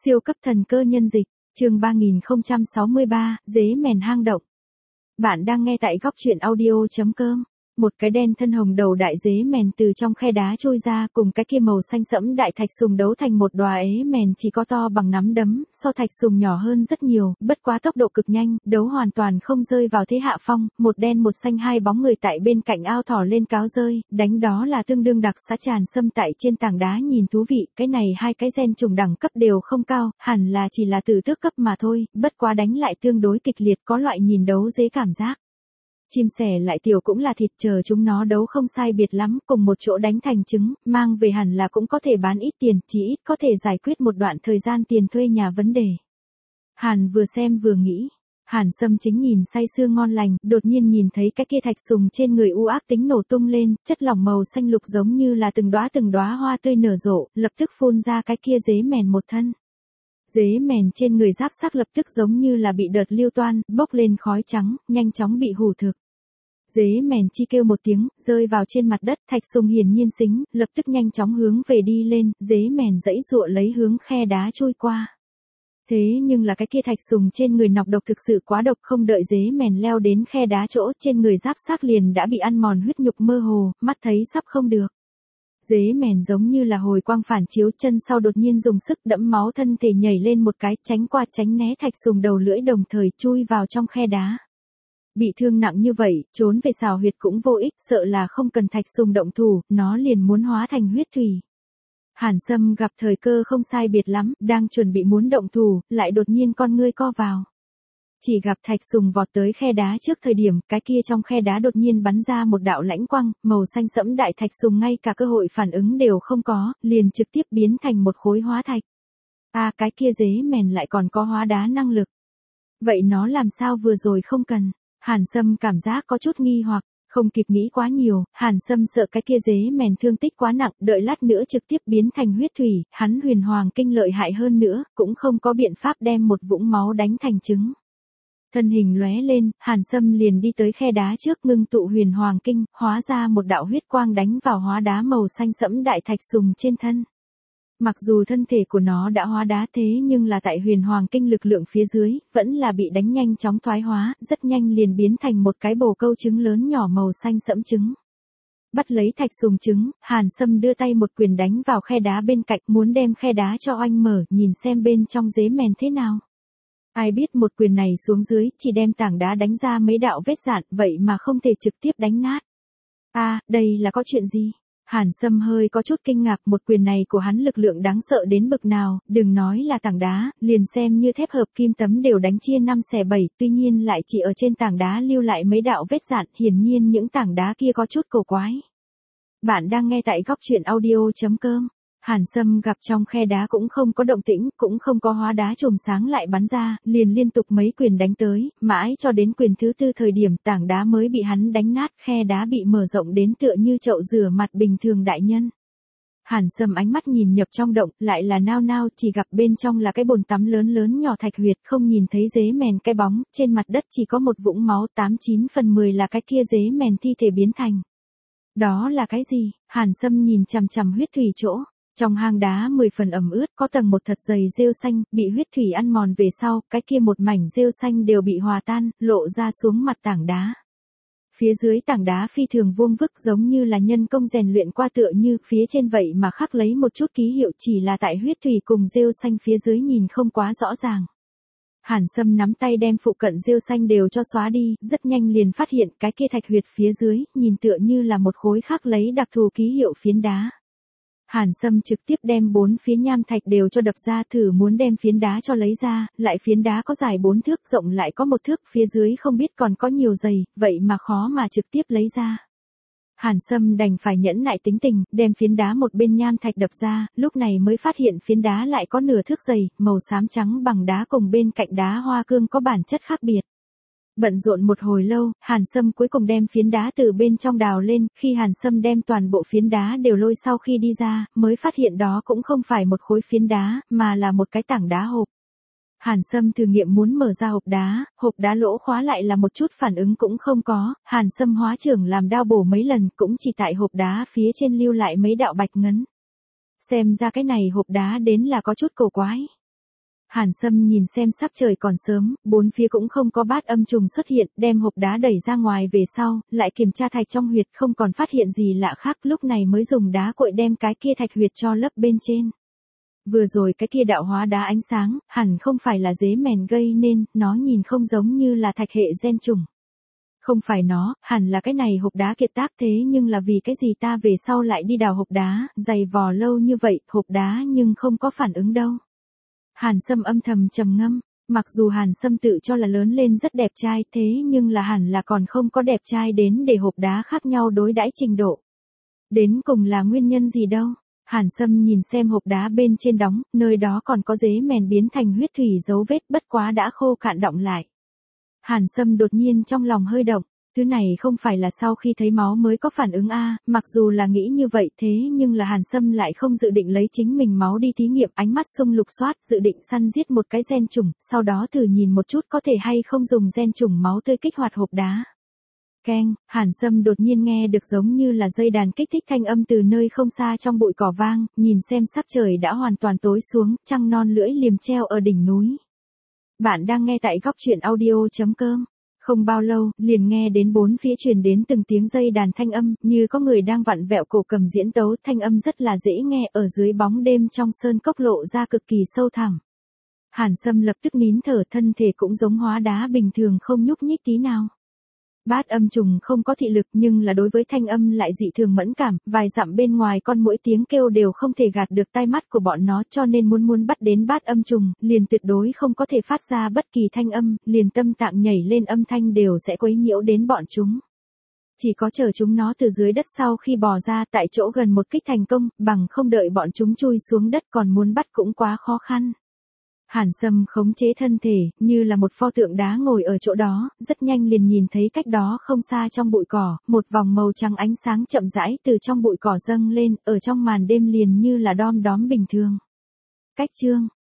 Siêu cấp thần cơ nhân dịch, chương 3063, dế mèn hang động. Bạn đang nghe tại góc truyện audio.com. Một cái đen thân hồng đầu đại dế mèn từ trong khe đá trôi ra, cùng cái kia màu xanh sẫm đại thạch sùng đấu thành một đóa ế mèn chỉ có to bằng nắm đấm, so thạch sùng nhỏ hơn rất nhiều, bất quá tốc độ cực nhanh, đấu hoàn toàn không rơi vào thế hạ phong, một đen một xanh hai bóng người tại bên cạnh ao thỏ lên cáo rơi, đánh đó là tương đương đặc xã tràn sâm tại trên tảng đá nhìn thú vị, cái này hai cái gen trùng đẳng cấp đều không cao, hẳn là chỉ là từ tước cấp mà thôi, bất quá đánh lại tương đối kịch liệt, có loại nhìn đấu dế cảm giác. Chim sẻ lại tiểu cũng là thịt, chờ chúng nó đấu không sai biệt lắm, cùng một chỗ đánh thành trứng, mang về hẳn là cũng có thể bán ít tiền, chỉ ít có thể giải quyết một đoạn thời gian tiền thuê nhà vấn đề. Hàn vừa xem vừa nghĩ. Hàn Sâm chính nhìn say sưa ngon lành, đột nhiên nhìn thấy cái kia thạch sùng trên người u ác tính nổ tung lên, chất lỏng màu xanh lục giống như là từng đóa hoa tươi nở rộ, lập tức phun ra cái kia dế mèn một thân. Dế mèn trên người giáp xác lập tức giống như là bị đợt lưu toan, bốc lên khói trắng, nhanh chóng bị hủ thực. Dế mèn chi kêu một tiếng, rơi vào trên mặt đất, thạch sùng hiển nhiên xính, lập tức nhanh chóng hướng về đi lên, dế mèn giãy giụa lấy hướng khe đá trôi qua. Thế nhưng là cái kia thạch sùng trên người nọc độc thực sự quá độc, không đợi dế mèn leo đến khe đá chỗ, trên người giáp xác liền đã bị ăn mòn huyết nhục mơ hồ, mắt thấy sắp không được. Dế mèn giống như là hồi quang phản chiếu, chân sau đột nhiên dùng sức đẫm máu thân thể nhảy lên một cái, tránh qua tránh né thạch sùng đầu lưỡi, đồng thời chui vào trong khe đá. Bị thương nặng như vậy, trốn về xào huyệt cũng vô ích, sợ là không cần thạch sùng động thủ, nó liền muốn hóa thành huyết thủy. Hàn Sâm gặp thời cơ không sai biệt lắm, đang chuẩn bị muốn động thủ, lại đột nhiên con ngươi co vào. Chỉ gặp thạch sùng vọt tới khe đá trước thời điểm, cái kia trong khe đá đột nhiên bắn ra một đạo lãnh quang, màu xanh sẫm đại thạch sùng ngay cả cơ hội phản ứng đều không có, liền trực tiếp biến thành một khối hóa thạch. Cái kia dế mèn lại còn có hóa đá năng lực. Vậy nó làm sao vừa rồi không cần? Hàn Sâm cảm giác có chút nghi hoặc, không kịp nghĩ quá nhiều, Hàn Sâm sợ cái kia dế mèn thương tích quá nặng, đợi lát nữa trực tiếp biến thành huyết thủy, hắn huyền hoàng kinh lợi hại hơn nữa, cũng không có biện pháp đem một vũng máu đánh thành trứng. Thân hình lóe lên, Hàn Sâm liền đi tới khe đá trước, ngưng tụ huyền hoàng kinh, hóa ra một đạo huyết quang đánh vào hóa đá màu xanh sẫm đại thạch sùng trên thân. Mặc dù thân thể của nó đã hóa đá, thế nhưng là tại huyền hoàng kinh lực lượng phía dưới, vẫn là bị đánh nhanh chóng thoái hóa, rất nhanh liền biến thành một cái bồ câu trứng lớn nhỏ màu xanh sẫm trứng. Bắt lấy thạch sùng trứng, Hàn Sâm đưa tay một quyền đánh vào khe đá bên cạnh, muốn đem khe đá cho oanh mở, nhìn xem bên trong dế mèn thế nào. Ai biết một quyền này xuống dưới, chỉ đem tảng đá đánh ra mấy đạo vết rạn, vậy mà không thể trực tiếp đánh nát. Đây là có chuyện gì? Hàn Sâm hơi có chút kinh ngạc, một quyền này của hắn lực lượng đáng sợ đến bực nào, đừng nói là tảng đá, liền xem như thép hợp kim tấm đều đánh chia 5 xẻ 7, tuy nhiên lại chỉ ở trên tảng đá lưu lại mấy đạo vết rạn, hiển nhiên những tảng đá kia có chút cổ quái. Bạn đang nghe tại góc truyện audio.com. Hàn Sâm gặp trong khe đá cũng không có động tĩnh, cũng không có hóa đá chùm sáng lại bắn ra, liền liên tục mấy quyền đánh tới, mãi cho đến quyền thứ 4 thời điểm tảng đá mới bị hắn đánh nát, khe đá bị mở rộng đến tựa như chậu rửa mặt bình thường đại nhân. Hàn Sâm ánh mắt nhìn nhập trong động, lại là nao, chỉ gặp bên trong là cái bồn tắm lớn nhỏ thạch huyệt, không nhìn thấy dế mèn cái bóng, trên mặt đất chỉ có một vũng máu, 89 phần 10 là cái kia dế mèn thi thể biến thành. Đó là cái gì? Hàn Sâm nhìn chằm chằm huyết thủy chỗ. Trong hang đá 10 phần ẩm ướt, có tầng một thật dày rêu xanh, bị huyết thủy ăn mòn về sau, cái kia một mảnh rêu xanh đều bị hòa tan, lộ ra xuống mặt tảng đá. Phía dưới tảng đá phi thường vuông vức, giống như là nhân công rèn luyện qua, tựa như phía trên vậy mà khắc lấy một chút ký hiệu, chỉ là tại huyết thủy cùng rêu xanh phía dưới nhìn không quá rõ ràng. Hàn Sâm nắm tay đem phụ cận rêu xanh đều cho xóa đi, rất nhanh liền phát hiện cái kia thạch huyệt phía dưới, nhìn tựa như là một khối khắc lấy đặc thù ký hiệu phiến đá. Hàn Sâm trực tiếp đem 4 phía nham thạch đều cho đập ra, thử muốn đem phiến đá cho lấy ra, lại phiến đá có dài 4 thước, rộng lại có 1 thước, phía dưới không biết còn có nhiều dày, vậy mà khó mà trực tiếp lấy ra. Hàn Sâm đành phải nhẫn nại tính tình, đem phiến đá một bên nham thạch đập ra, lúc này mới phát hiện phiến đá lại có nửa thước dày, màu xám trắng bằng đá cùng bên cạnh đá hoa cương có bản chất khác biệt. Bận rộn một hồi lâu, Hàn Sâm cuối cùng đem phiến đá từ bên trong đào lên, khi Hàn Sâm đem toàn bộ phiến đá đều lôi sau khi đi ra, mới phát hiện đó cũng không phải một khối phiến đá, mà là một cái tảng đá hộp. Hàn Sâm thử nghiệm muốn mở ra hộp đá lỗ khóa lại là một chút phản ứng cũng không có, Hàn Sâm hóa trưởng làm đao bổ mấy lần cũng chỉ tại hộp đá phía trên lưu lại mấy đạo bạch ngấn. Xem ra cái này hộp đá đến là có chút cổ quái. Hàn Sâm nhìn xem sắc trời còn sớm, bốn phía cũng không có bát âm trùng xuất hiện, đem hộp đá đẩy ra ngoài về sau, lại kiểm tra thạch trong huyệt không còn phát hiện gì lạ khác, lúc này mới dùng đá cội đem cái kia thạch huyệt cho lấp bên trên. Vừa rồi cái kia đạo hóa đá ánh sáng, hẳn không phải là dế mèn gây nên, nó nhìn không giống như là thạch hệ gen trùng. Không phải nó, hẳn là cái này hộp đá kiệt tác, thế nhưng là vì cái gì ta về sau lại đi đào hộp đá, dày vò lâu như vậy, hộp đá nhưng không có phản ứng đâu. Hàn Sâm âm thầm trầm ngâm, mặc dù Hàn Sâm tự cho là lớn lên rất đẹp trai, thế nhưng là hẳn là còn không có đẹp trai đến để hộp đá khác nhau đối đãi trình độ. Đến cùng là nguyên nhân gì đâu? Hàn Sâm nhìn xem hộp đá bên trên đóng, nơi đó còn có dế mèn biến thành huyết thủy dấu vết, bất quá đã khô cạn đọng lại. Hàn Sâm đột nhiên trong lòng hơi động, thứ này không phải là sau khi thấy máu mới có phản ứng a, mặc dù là nghĩ như vậy thế nhưng là Hàn Sâm lại không dự định lấy chính mình máu đi thí nghiệm, ánh mắt xung lục soát, dự định săn giết một cái gen trùng, sau đó thử nhìn một chút có thể hay không dùng gen trùng máu tươi kích hoạt hộp đá. Keng, Hàn Sâm đột nhiên nghe được giống như là dây đàn kích thích thanh âm từ nơi không xa trong bụi cỏ vang, nhìn xem sắc trời đã hoàn toàn tối xuống, trăng non lưỡi liềm treo ở đỉnh núi. Bạn đang nghe tại góc truyện audio.com. Không bao lâu, liền nghe đến bốn phía truyền đến từng tiếng dây đàn thanh âm, như có người đang vặn vẹo cổ cầm diễn tấu, thanh âm rất là dễ nghe, ở dưới bóng đêm trong sơn cốc lộ ra cực kỳ sâu thẳm. Hàn Sâm lập tức nín thở, thân thể cũng giống hóa đá bình thường không nhúc nhích tí nào. Bát âm trùng không có thị lực nhưng là đối với thanh âm lại dị thường mẫn cảm, vài dặm bên ngoài con muỗi tiếng kêu đều không thể gạt được tai mắt của bọn nó, cho nên muốn bắt đến bát âm trùng, liền tuyệt đối không có thể phát ra bất kỳ thanh âm, liền tâm tạng nhảy lên âm thanh đều sẽ quấy nhiễu đến bọn chúng. Chỉ có chờ chúng nó từ dưới đất sau khi bò ra tại chỗ gần một kích thành công, bằng không đợi bọn chúng chui xuống đất còn muốn bắt cũng quá khó khăn. Hàn Sâm khống chế thân thể, như là một pho tượng đá ngồi ở chỗ đó, rất nhanh liền nhìn thấy cách đó không xa trong bụi cỏ, một vòng màu trắng ánh sáng chậm rãi từ trong bụi cỏ dâng lên, ở trong màn đêm liền như là đom đóm bình thường. Cách chương